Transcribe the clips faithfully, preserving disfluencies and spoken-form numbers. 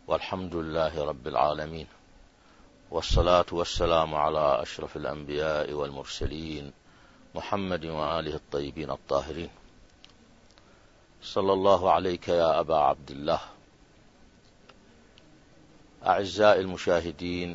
والحمد لله رب العالمين، والصلاة والسلام على أشرف الأنبياء والمرسلين محمد وآله الطيبين الطاهرين. صلى الله عليك يا أبا عبد الله. أعزائي المشاهدين،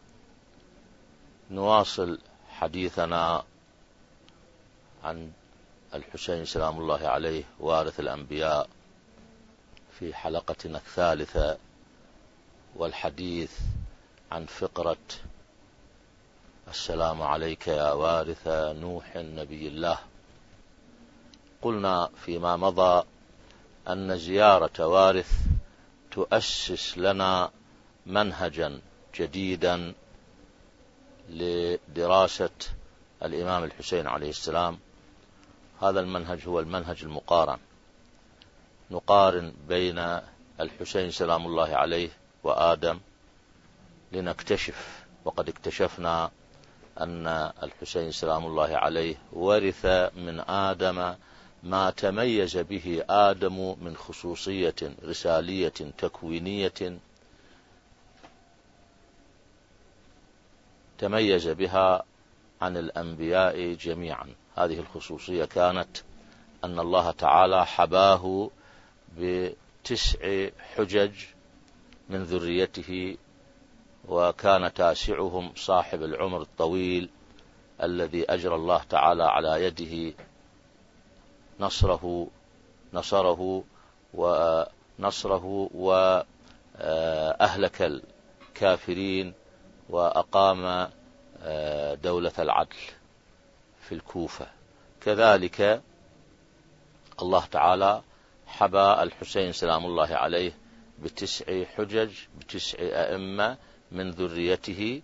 نواصل حديثنا عن الحسين سلام الله عليه وارث الأنبياء في حلقتنا الثالثة، والحديث عن فقرة السلام عليك يا وارث نوح نبي الله. قلنا فيما مضى أن زيارة وارث تؤسس لنا منهجا جديدا لدراسة الإمام الحسين عليه السلام. هذا المنهج هو المنهج المقارن، نقارن بين الحسين سلام الله عليه وآدم لنكتشف، وقد اكتشفنا أن الحسين سلام الله عليه ورث من آدم ما تميز به آدم من خصوصية رسالية تكوينية تميز بها عن الأنبياء جميعا. هذه الخصوصية كانت أن الله تعالى حباه بتسع حجج من ذريته، وكان تاسعهم صاحب العمر الطويل الذي أجرى الله تعالى على يده نصره نصره ونصره وأهلك الكافرين، وأقام دولة العدل في الكوفة. كذلك الله تعالى حبى الحسين سلام الله عليه بتسع حجج، بتسع أئمة من ذريته،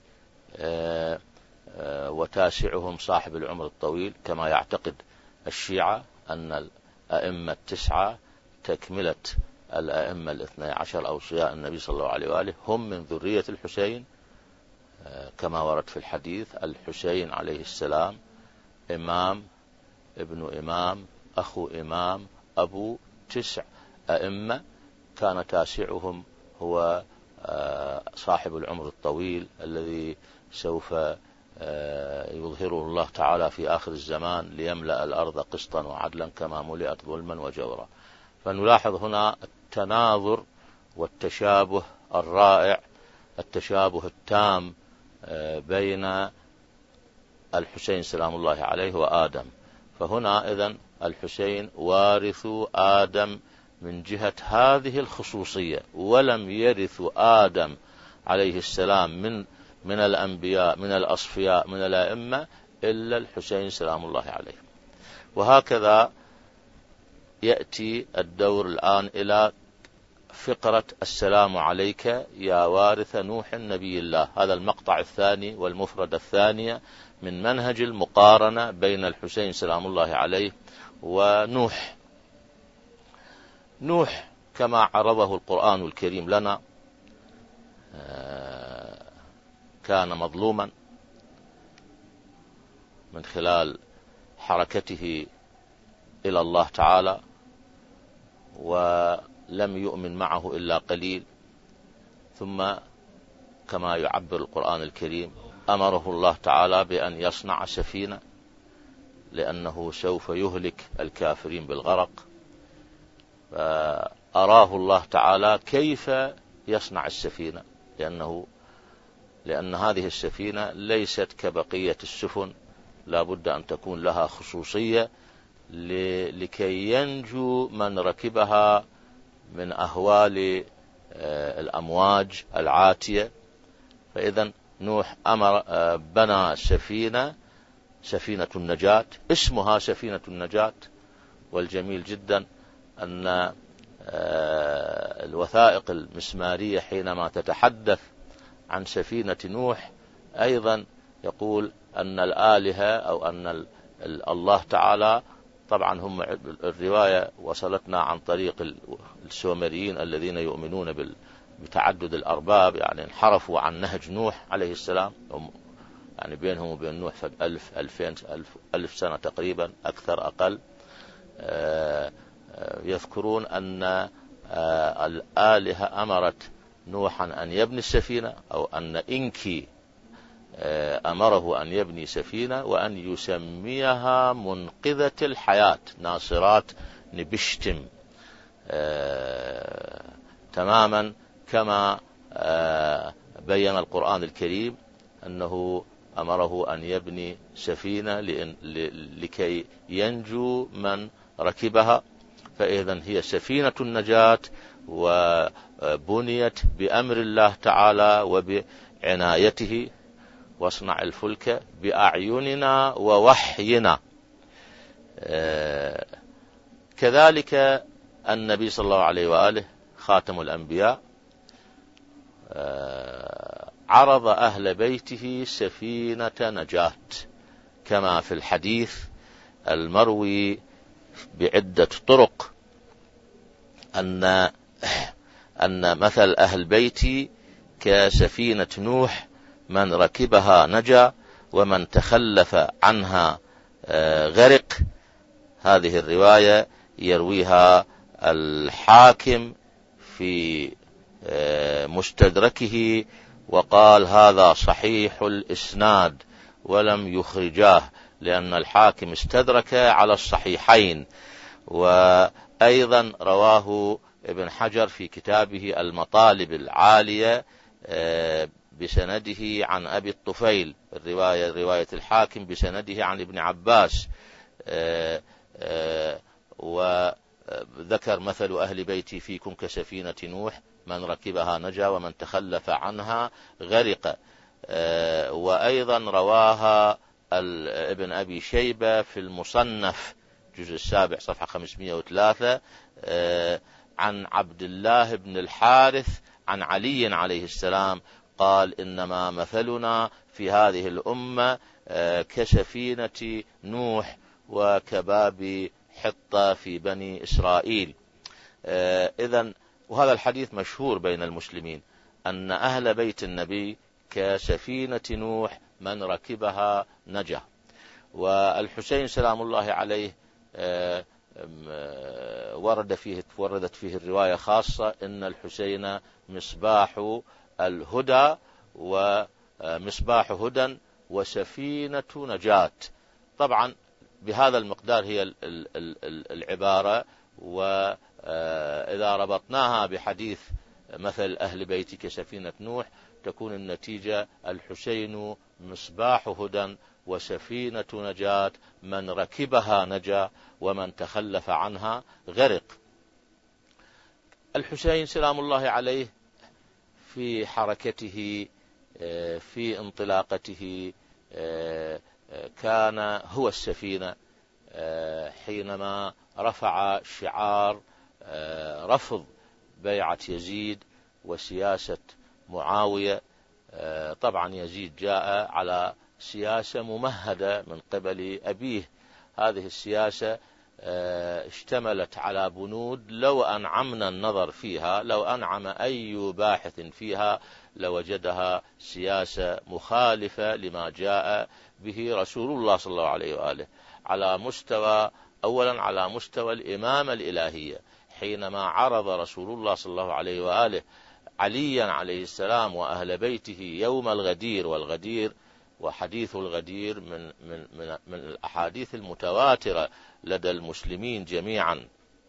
وتاسعهم صاحب العمر الطويل، كما يعتقد الشيعة أن الأئمة التسعة تكملة الأئمة الاثني عشر أوصياء النبي صلى الله عليه وآله هم من ذرية الحسين، كما ورد في الحديث: الحسين عليه السلام إمام ابن إمام أخو إمام أبو تسع أئمة، كان تاسعهم هو صاحب العمر الطويل الذي سوف يظهره الله تعالى في آخر الزمان ليملأ الأرض قسطا وعدلا كما ملئت ظلما وجورا. فنلاحظ هنا التناظر والتشابه الرائع، التشابه التام بين الحسين سلام الله عليه وآدم. فهنا إذن الحسين وارث آدم من جهة هذه الخصوصية، ولم يرث آدم عليه السلام من من الأنبياء من الأصفياء من الأئمة إلا الحسين سلام الله عليه. وهكذا يأتي الدور الآن إلى فقرة السلام عليك يا وارث نوح نبي الله. هذا المقطع الثاني والمفردة الثانية من منهج المقارنة بين الحسين سلام الله عليه ونوح. نوح كما عرضه القرآن الكريم لنا كان مظلوما من خلال حركته إلى الله تعالى، ولم يؤمن معه إلا قليل. ثم كما يعبر القرآن الكريم أمره الله تعالى بأن يصنع سفينة، لأنه سوف يهلك الكافرين بالغرق. فأراه الله تعالى كيف يصنع السفينة، لأنه لأن هذه السفينة ليست كبقية السفن، لا بد أن تكون لها خصوصية لكي ينجو من ركبها من أهوال الأمواج العاتية. فإذا نوح أمر بنى سفينة سفينة النجاة، اسمها سفينة النجاة. والجميل جدا أن الوثائق المسمارية حينما تتحدث عن سفينة نوح أيضا يقول أن الآلهة أو أن الله تعالى، طبعا هم الرواية وصلتنا عن طريق السومريين الذين يؤمنون بتعدد الأرباب، يعني انحرفوا عن نهج نوح عليه السلام، يعني بينهم وبين نوح ألف ألفين ألف, ألف سنة تقريبا، أكثر أقل. يذكرون أن الآلهة أمرت نوحا أن يبني السفينة، أو أن إنكي أمره أن يبني سفينة، وأن يسميها منقذة الحياة، ناصرات نبشتم، آه تماما كما آه بين القرآن الكريم أنه أمره أن يبني سفينة لكي ينجو من ركبها. فإذن هي سفينة النجاة، وبنيت بأمر الله تعالى وبعنايته، واصنع الفلك بأعيننا ووحينا. آه كذلك النبي صلى الله عليه وآله خاتم الأنبياء آه عرض أهل بيته سفينة نجاة، كما في الحديث المروي بعدة طرق أن أن مثل أهل بيتي كسفينة نوح، من ركبها نجا ومن تخلف عنها غرق. هذه الرواية يرويها الحاكم في مستدركه، وقال هذا صحيح الإسناد، ولم يخرجاه لأن الحاكم استدرك على الصحيحين. وأيضا رواه ابن حجر في كتابه المطالب العالية بسنده عن أبي الطفيل، الرواية رواية الحاكم بسنده عن ابن عباس، وذكر مثل أهل بيتي فيكم كسفينة نوح، من ركبها نجا ومن تخلف عنها غرق. وأيضا رواها ابن أبي شيبة في المصنف الجزء السابع صفحة خمسمائة وثلاثة عن عبد الله بن الحارث عن علي عليه السلام قال إنما مثلنا في هذه الأمة كسفينة نوح وكباب حطة في بني إسرائيل. إذن وهذا الحديث مشهور بين المسلمين أن أهل بيت النبي كسفينة نوح، من ركبها نجا. والحسين سلام الله عليه ورد فيه وردت فيه الرواية خاصة إن الحسين مصباح الهدى ومصباح هدى وسفينة نجاة. طبعا بهذا المقدار هي العبارة، وإذا ربطناها بحديث مثل أهل بيتي كسفينة نوح تكون النتيجة الحسين مصباح هدى وسفينة نجاة، من ركبها نجا ومن تخلف عنها غرق. الحسين سلام الله عليه في حركته في انطلاقته كان هو السفينة، حينما رفع شعار رفض بيعة يزيد وسياسة معاوية. طبعا يزيد جاء على سياسة ممهدة من قبل أبيه، هذه السياسة اشتملت على بنود لو أنعمنا النظر فيها، لو أنعم أي باحث فيها لوجدها سياسة مخالفة لما جاء به رسول الله صلى الله عليه وآله، على مستوى أولا على مستوى الإمامة الإلهية، حينما عرض رسول الله صلى الله عليه وآله عليا عليه السلام وأهل بيته يوم الغدير. والغدير وحديث الغدير من, من, من, من الأحاديث المتواترة لدى المسلمين جميعا،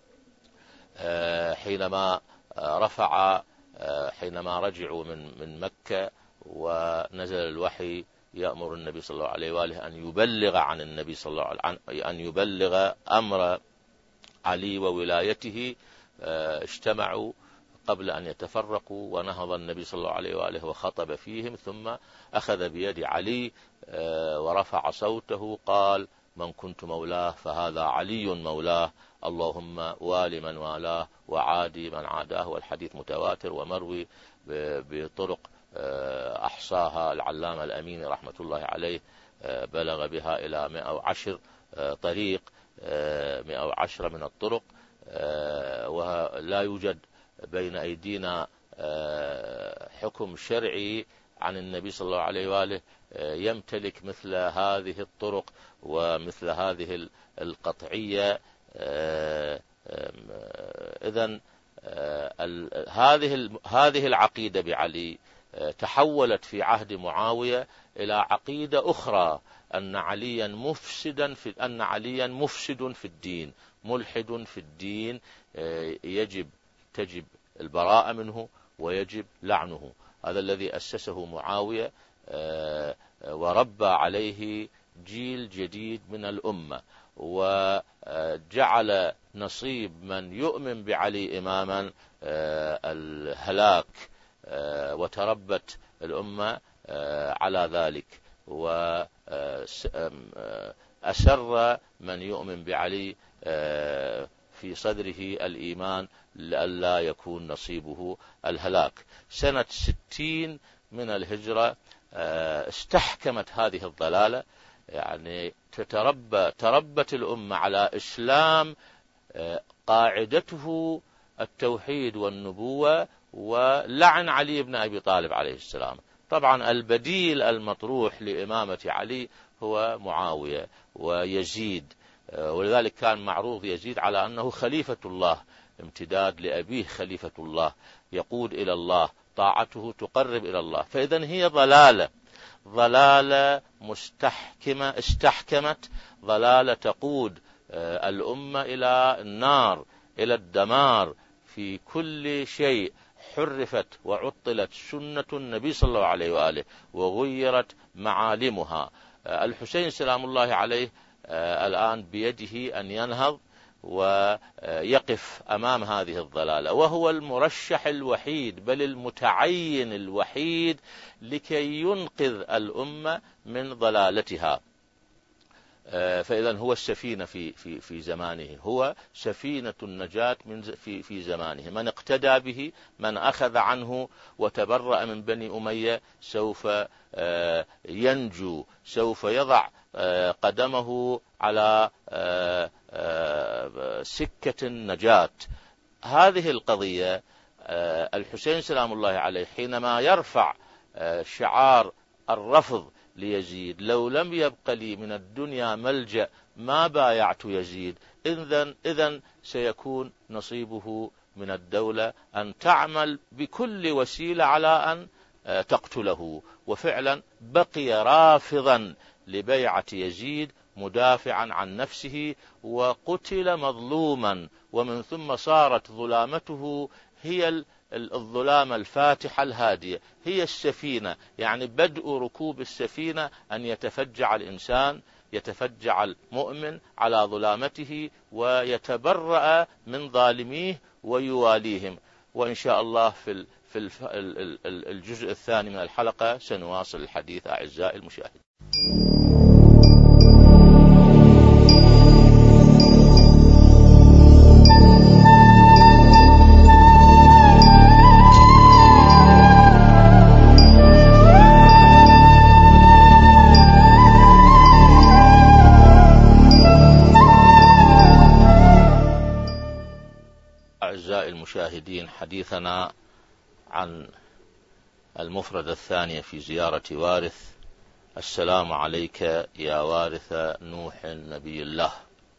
حينما رفع حينما رجعوا من, من مكة ونزل الوحي يأمر النبي صلى الله عليه وآله أن يبلغ عن النبي صلى الله عليه وآله أن يبلغ أمر علي وولايته. اجتمعوا قبل أن يتفرقوا، ونهض النبي صلى الله عليه وآله وخطب فيهم، ثم أخذ بيد علي ورفع صوته قال من كنت مولاه فهذا علي مولاه، اللهم والي من والاه وعادي من عاداه. والحديث متواتر ومروي بطرق أحصاها العلامة الأمين رحمة الله عليه، بلغ بها إلى مئة وعشرة طريق، مئة وعشرة من الطرق، ولا يوجد بين أيدينا حكم شرعي عن النبي صلى الله عليه وآله يمتلك مثل هذه الطرق ومثل هذه القطعية. إذن هذه هذه العقيدة بعلي تحولت في عهد معاوية إلى عقيدة أخرى، أن عليا مفسدا في أن عليا مفسد في الدين، ملحد في الدين، يجب تجب البراءة منه ويجب لعنه. هذا الذي أسسه معاوية وربى عليه جيل جديد من الأمة، وجعل نصيب من يؤمن بعلي إماما الهلاك، وتربت الأمة على ذلك، وأسر من يؤمن بعلي في صدره الإيمان لئلا يكون نصيبه الهلاك. سنة ستين من الهجرة استحكمت هذه الضلالة، يعني تتربى تربت الأمة على إسلام قاعدته التوحيد والنبوة ولعن علي بن أبي طالب عليه السلام. طبعا البديل المطروح لإمامة علي هو معاوية ويزيد، ولذلك كان معروض يزيد على أنه خليفة الله، امتداد لأبيه خليفة الله، يقود إلى الله، طاعته تقرب إلى الله. فإذن هي ضلالة ضلالة مستحكمة استحكمت، ضلالة تقود الأمة إلى النار، إلى الدمار في كل شيء. حرفت وعطلت سنة النبي صلى الله عليه وآله وغيرت معالمها. الحسين سلام الله عليه الآن بيده أن ينهض ويقف أمام هذه الضلالة، وهو المرشح الوحيد بل المتعين الوحيد لكي ينقذ الأمة من ضلالتها. فإذا هو السفينة في في في زمانه، هو سفينة النجاة من في في زمانه. من اقتدى به، من أخذ عنه وتبرأ من بني أمية سوف ينجو، سوف يضع قدمه على سكة النجاة. هذه القضية الحسين سلام الله عليه حينما يرفع شعار الرفض ليزيد، لو لم يبق لي من الدنيا ملجأ ما بايعت يزيد، إذن إذن سيكون نصيبه من الدولة أن تعمل بكل وسيلة على أن تقتله. وفعلا بقي رافضا لبيعة يزيد مدافعا عن نفسه، وقتل مظلوما، ومن ثم صارت ظلامته هي الظلام الفاتحة الهادية، هي السفينة. يعني بدء ركوب السفينة أن يتفجع الإنسان، يتفجع المؤمن على ظلامته ويتبرأ من ظالميه ويواليهم. وإن شاء الله في في الجزء الثاني من الحلقة سنواصل الحديث أعزائي المشاهدين. المشاهدين، حديثنا عن المفرد الثانية في زيارة وارث. السلام عليك يا وارث نوح نبي الله.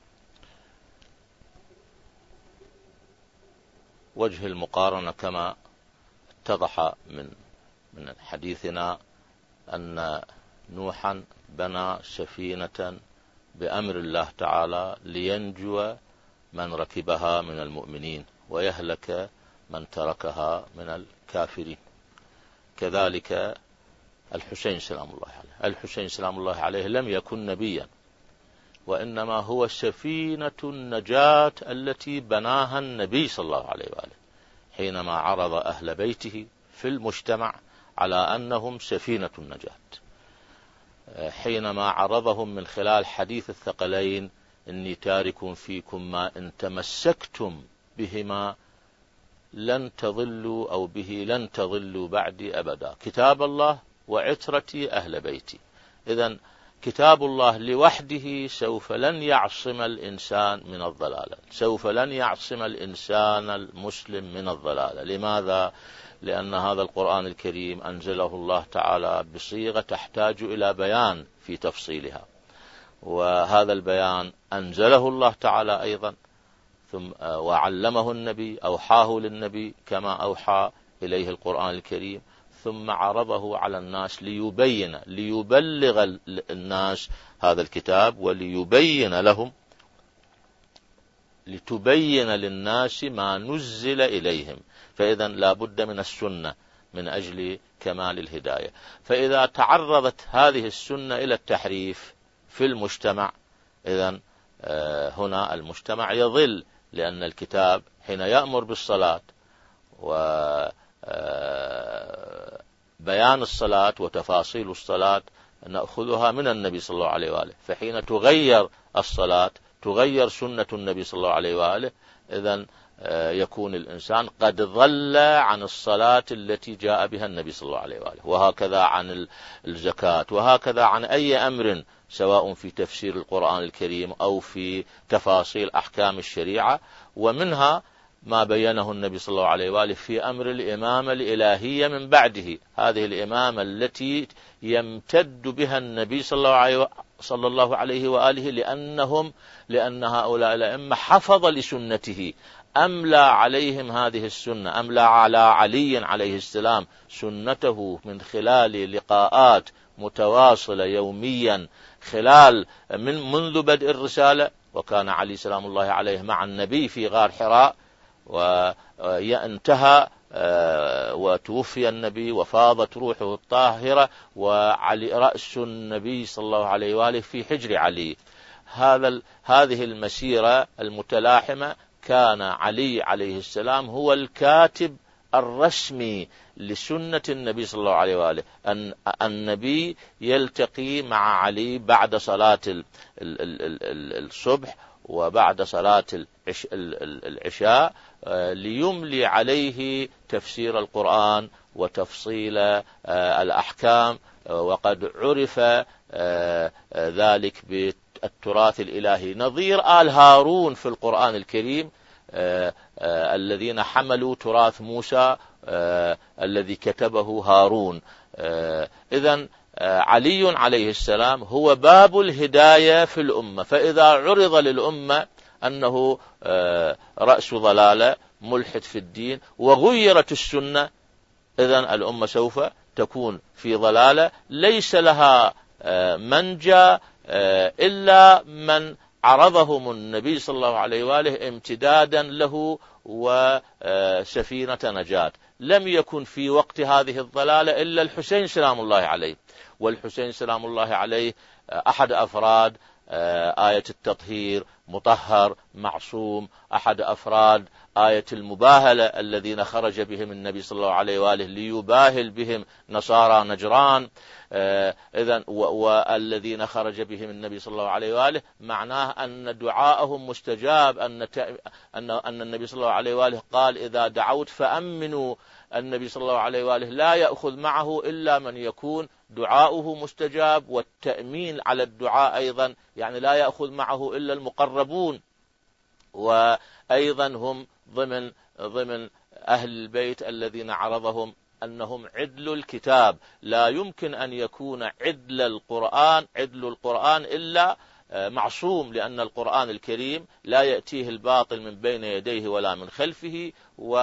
وجه المقارنة كما اتضح من من حديثنا أن نوحا بنى سفينة بأمر الله تعالى لينجو من ركبها من المؤمنين ويهلك من تركها من الكافرين. كذلك الحسين سلام الله عليه، الحسين سلام الله عليه لم يكن نبيا، وإنما هو سفينة النجاة التي بناها النبي صلى الله عليه وآله حينما عرض أهل بيته في المجتمع على أنهم سفينة النجاة، حينما عرضهم من خلال حديث الثقلين: إني تارك فيكم ما إن تمسكتم بهما لن تضلوا أو به لن تضلوا بعدي أبدا، كتاب الله وعترتي أهل بيتي. إذن كتاب الله لوحده سوف لن يعصم الإنسان من الضلالة، سوف لن يعصم الإنسان المسلم من الضلالة. لماذا؟ لأن هذا القرآن الكريم أنزله الله تعالى بصيغة تحتاج إلى بيان في تفصيلها، وهذا البيان أنزله الله تعالى أيضا ثم وعلمه النبي، أوحاه للنبي كما أوحى إليه القرآن الكريم، ثم عرضه على الناس ليبين ليبلغ الناس هذا الكتاب وليبين لهم، لتبين للناس ما نزل إليهم. فإذا لا بد من السنة من أجل كمال الهداية. فإذا تعرضت هذه السنة إلى التحريف في المجتمع، إذن هنا المجتمع يضل، لأن الكتاب حين يأمر بالصلاة وبيان الصلاة وتفاصيل الصلاة نأخذها من النبي صلى الله عليه وآله، فحين تغير الصلاة تغير سنة النبي صلى الله عليه وآله، إذن يكون الإنسان قد ضل عن الصلاة التي جاء بها النبي صلى الله عليه وآله. وهكذا عن الزكاة، وهكذا عن أي أمر سواء في تفسير القرآن الكريم أو في تفاصيل أحكام الشريعة. ومنها ما بينه النبي صلى الله عليه وآله في أمر الإمامة الإلهية من بعده، هذه الإمامة التي يمتد بها النبي صلى الله عليه صلى الله عليه وآله، لأنهم لأن هؤلاء الأئمة حفظ لسنته، أملى عليهم هذه السنة، أملى على علي عليه السلام سنته من خلال لقاءات متواصلة يوميا خلال من منذ بدء الرسالة. وكان علي سلام الله عليه مع النبي في غار حراء، وانتهى وتوفي النبي وفاضت روحه الطاهرة، وعلي رأس النبي صلى الله عليه وآله في حجر علي. هذا هذه المسيرة المتلاحمة كان علي عليه السلام هو الكاتب الرسمي لسنة النبي صلى الله عليه وآله. أن النبي يلتقي مع علي بعد صلاة الصبح وبعد صلاة العشاء ليملي عليه تفسير القرآن وتفصيل الأحكام، وقد عرف ذلك بالتراث الإلهي، نظير آل هارون في القرآن الكريم الذين حملوا تراث موسى الذي كتبه هارون. إذن علي عليه السلام هو باب الهداية في الأمة. فإذا عرض للأمة أنه رأس ضلالة ملحد في الدين وغيرت السنة، إذن الأمة سوف تكون في ضلالة ليس لها منجى إلا من عرضهم النبي صلى الله عليه وآله امتدادا له وسفينة نجاة. لم يكن في وقت هذه الضلالة إلا الحسين سلام الله عليه، والحسين سلام الله عليه أحد أفراد آية التطهير، مطهر معصوم، أحد أفراد آية المباهلة الذين خرج بهم النبي صلى الله عليه وآله ليباهل بهم نصارى نجران. إذن والذين خرج بهم النبي صلى الله عليه وآله معناه أن دعاءهم مستجاب، أن أن أن النبي صلى الله عليه وآله قال إذا دعوت فأمنوا. النبي صلى الله عليه وآله لا يأخذ معه إلا من يكون دعاؤه مستجاب، والتأمين على الدعاء أيضا يعني لا يأخذ معه إلا المقربون، وأيضا هم ضمن ضمن أهل البيت الذين عرضهم أنهم عدل الكتاب. لا يمكن أن يكون عدل القرآن عدل القرآن إلا معصوم، لأن القرآن الكريم لا يأتيه الباطل من بين يديه ولا من خلفه.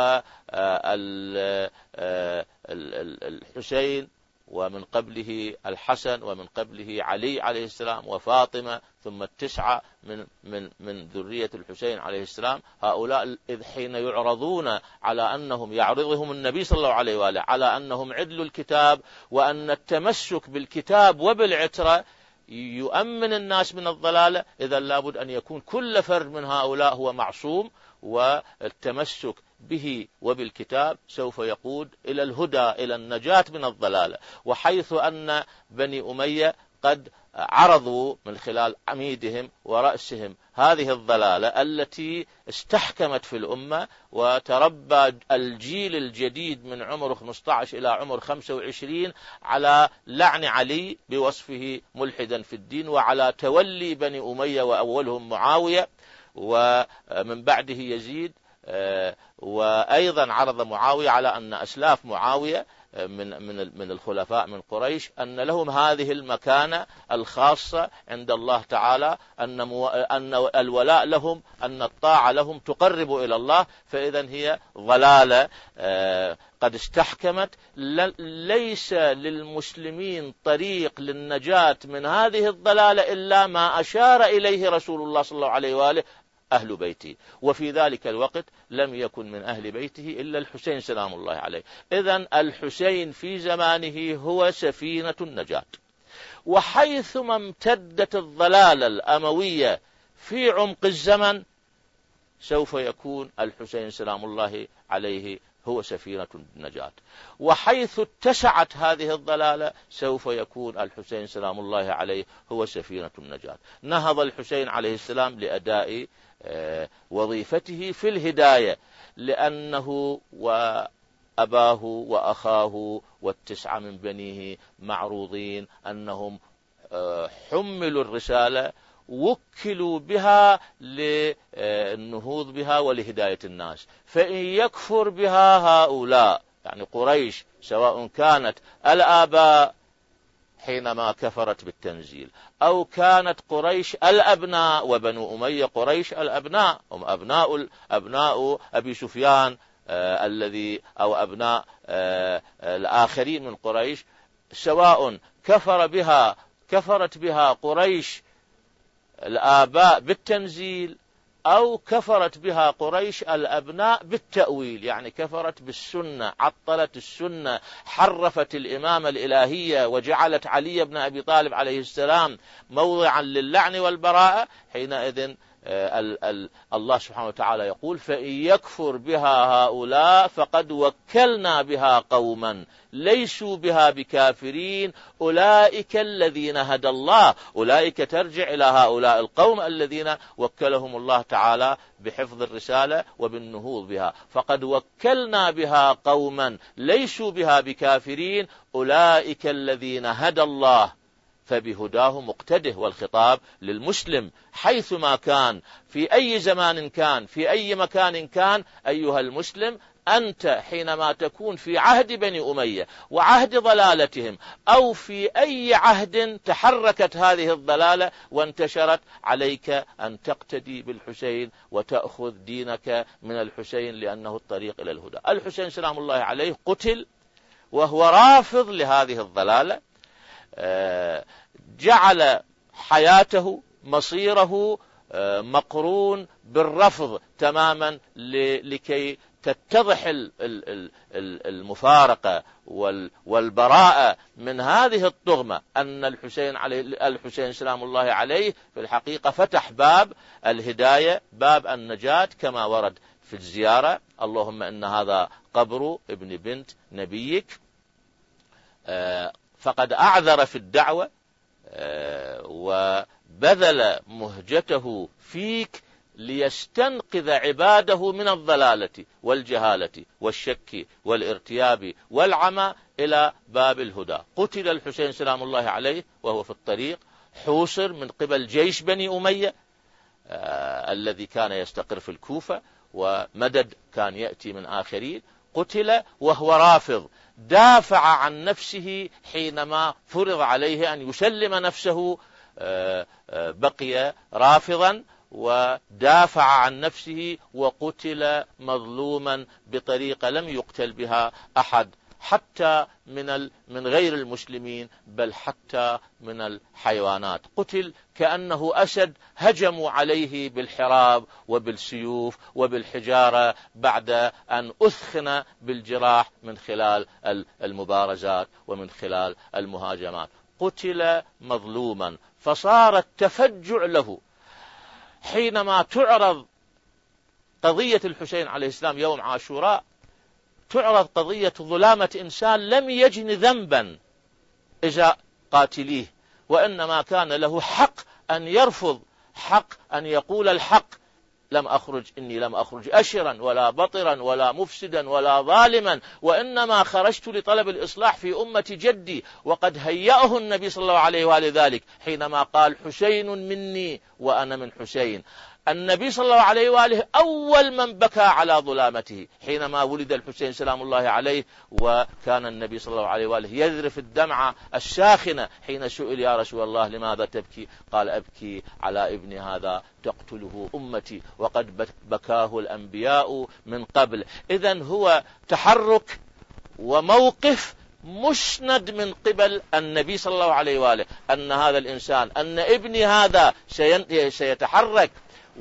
والحسين ومن قبله الحسن ومن قبله علي عليه السلام وفاطمة، ثم التسعة من من من ذرية الحسين عليه السلام، هؤلاء إذ حين يعرضون على أنهم يعرضهم النبي صلى الله عليه وآله على أنهم عدل الكتاب، وأن التمسك بالكتاب وبالعترة يؤمن الناس من الضلالة، إذا لابد أن يكون كل فرد من هؤلاء هو معصوم، والتمسك به وبالكتاب سوف يقود إلى الهدى، إلى النجاة من الضلالة. وحيث أن بني أمية قد عرضوا من خلال عميدهم ورأسهم هذه الضلالة التي استحكمت في الأمة، وتربى الجيل الجديد من عمر خمسة عشر إلى عمر خمسة وعشرين على لعن علي بوصفه ملحدا في الدين، وعلى تولي بني أمية وأولهم معاوية ومن بعده يزيد وأيضا عرض معاوية على أن أسلاف معاوية من من من الخلفاء من قريش أن لهم هذه المكانة الخاصة عند الله تعالى، أن أن الولاء لهم، أن الطاعة لهم تقرب إلى الله، فإذا هي ضلالة قد استحكمت. ليس للمسلمين طريق للنجاة من هذه الضلالة إلا ما أشار إليه رسول الله صلى الله عليه وآله أهل بيته، وفي ذلك الوقت لم يكن من أهل بيته إلا الحسين سلام الله عليه. إذن الحسين في زمانه هو سفينة النجاة. وحيثما امتدت الضلالة الأموية في عمق الزمن سوف يكون الحسين سلام الله عليه هو سفينة النجاة، وحيث اتسعت هذه الضلالة سوف يكون الحسين سلام الله عليه هو سفينة النجاة. نهض الحسين عليه السلام لأداء وظيفته في الهداية، لأنه وأباه وأخاه والتسعة من بنيه معروضين أنهم حملوا الرسالة، وكلوا بها للنهوض بها ولهداية الناس. فإن يكفر بها هؤلاء يعني قريش، سواء كانت الآباء حينما كفرت بالتنزيل، أو كانت قريش الأبناء، وبنو أمية قريش الأبناء، هم أبناء أبناء أبي سفيان آه الذي أو أبناء آه الآخرين من قريش، سواء كفر بها كفرت بها قريش الآباء بالتنزيل، أو كفرت بها قريش الأبناء بالتأويل، يعني كفرت بالسنة، عطلت السنة، حرفت الإمامة الإلهية، وجعلت علي بن أبي طالب عليه السلام موضعا للعن والبراءة. حينئذ الله سبحانه وتعالى يقول: فإن يكفر بها هؤلاء فقد وكلنا بها قوما ليسوا بها بكافرين أولئك الذين هدى الله. أولئك ترجع إلى هؤلاء القوم الذين وكلهم الله تعالى بحفظ الرسالة وبالنهوض بها. فقد وكلنا بها قوما ليسوا بها بكافرين أولئك الذين هدى الله فبهداه مقتده. والخطاب للمسلم حيثما كان، في أي زمان كان، في أي مكان كان. أيها المسلم، أنت حينما تكون في عهد بني أمية وعهد ضلالتهم، أو في أي عهد تحركت هذه الضلالة وانتشرت، عليك أن تقتدي بالحسين وتأخذ دينك من الحسين، لأنه الطريق إلى الهدى. الحسين سلام الله عليه قتل وهو رافض لهذه الضلالة، جعل حياته مصيره مقرون بالرفض تماما لكي تتضح المفارقة والبراءة من هذه الطغمة، أن الحسين عليه الحسين سلام الله عليه في الحقيقة فتح باب الهداية، باب النجاة، كما ورد في الزيارة: اللهم إن هذا قبر ابن بنت نبيك، فقد أعذر في الدعوة وبذل مهجته فيك ليستنقذ عباده من الضلالة والجهالة والشك والارتياب والعمى إلى باب الهدى. قتل الحسين سلام الله عليه وهو في الطريق، حوصر من قبل جيش بني أمية آه الذي كان يستقر في الكوفة، ومدد كان يأتي من آخرين. قتل وهو رافض، دافع عن نفسه حينما فرض عليه أن يسلم نفسه، آه آه بقي رافضا ودافع عن نفسه، وقتل مظلوما بطريقة لم يقتل بها أحد، حتى من من غير المسلمين، بل حتى من الحيوانات. قتل كأنه أسد هجموا عليه بالحراب وبالسيوف وبالحجارة بعد أن أثخن بالجراح من خلال المبارزات ومن خلال المهاجمات. قتل مظلوما، فصار التفجع له حينما تعرض قضية الحسين عليه السلام يوم عاشوراء، تعرض قضية ظلامة إنسان لم يجن ذنبا إزاء قاتليه، وإنما كان له حق أن يرفض، حق أن يقول الحق: لم أخرج إني لم أخرج أشرا ولا بطرا ولا مفسدا ولا ظالما، وإنما خرجت لطلب الإصلاح في أمة جدي. وقد هيأه النبي صلى الله عليه وآله ذلك حينما قال: حسين مني وأنا من حسين. النبي صلى الله عليه وآله أول من بكى على ظلامته حينما ولد الحسين سلام الله عليه، وكان النبي صلى الله عليه وآله يذرف الدمعة الساخنة حين سئل يا رسول الله لماذا تبكي؟ قال أبكي على ابن هذا تقتله أمتي وقد بكاه الأنبياء من قبل. إذن هو تحرك وموقف مسند من قبل النبي صلى الله عليه وآله أن هذا الإنسان، أن ابني هذا سيتحرك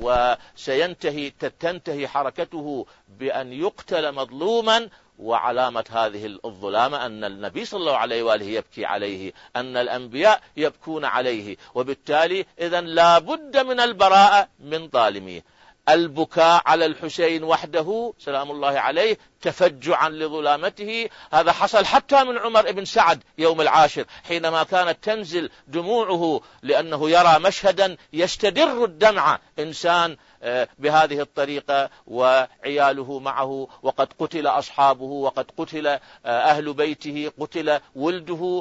وسينتهي تنتهي حركته بأن يقتل مظلوما. وعلامة هذه الظلامة أن النبي صلى الله عليه وآله يبكي عليه، أن الأنبياء يبكون عليه، وبالتالي إذن لا بد من البراءة من ظالميه. البكاء على الحسين وحده سلام الله عليه تفجعا لظلامته، هذا حصل حتى من عمر بن سعد يوم العاشر حينما كانت تنزل دموعه لأنه يرى مشهدا يستدر الدمع، إنسان بهذه الطريقة وعياله معه وقد قتل أصحابه وقد قتل أهل بيته، قتل ولده،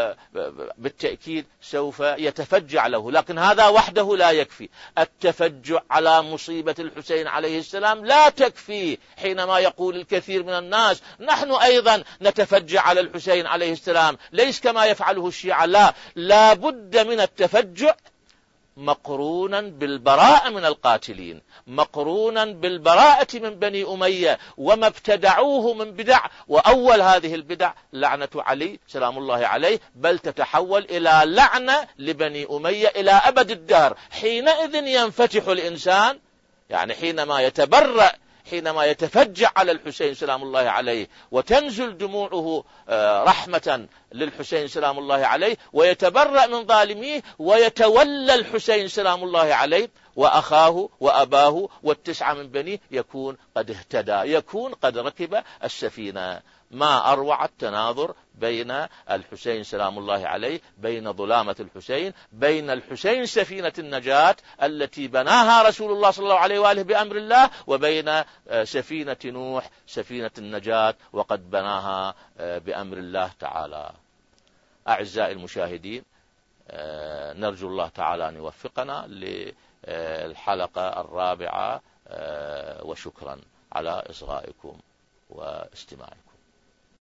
بالتأكيد سوف يتفجع له. لكن هذا وحده لا يكفي، التفجع على مصيبة الحسين عليه السلام لا تكفي. حينما يقول الكثير من الناس نحن أيضا نتفجع على الحسين عليه السلام ليس كما يفعله الشيعة، لا، لا بد من التفجع مقرونا بالبراءة من القاتلين، مقرونا بالبراءة من بني أمية وما ابتدعوه من بدع، وأول هذه البدع لعنة علي سلام الله عليه، بل تتحول إلى لعنة لبني أمية إلى أبد الدهر. حينئذ ينفتح الإنسان، يعني حينما يتبرأ، حينما يتفجع على الحسين سلام الله عليه وتنزل دموعه رحمة للحسين سلام الله عليه ويتبرأ من ظالميه، ويتولى الحسين سلام الله عليه وأخاه وأباه والتسعة من بنيه، يكون قد اهتدى، يكون قد ركب السفينة. ما أروع التناظر بين الحسين سلام الله عليه، بين ظلامة الحسين، بين الحسين سفينة النجاة التي بناها رسول الله صلى الله عليه وآله بأمر الله، وبين سفينة نوح سفينة النجاة وقد بناها بأمر الله تعالى. أعزائي المشاهدين، نرجو الله تعالى أن يوفقنا للحلقة الرابعة، وشكرا على إصغائكم واستماعكم.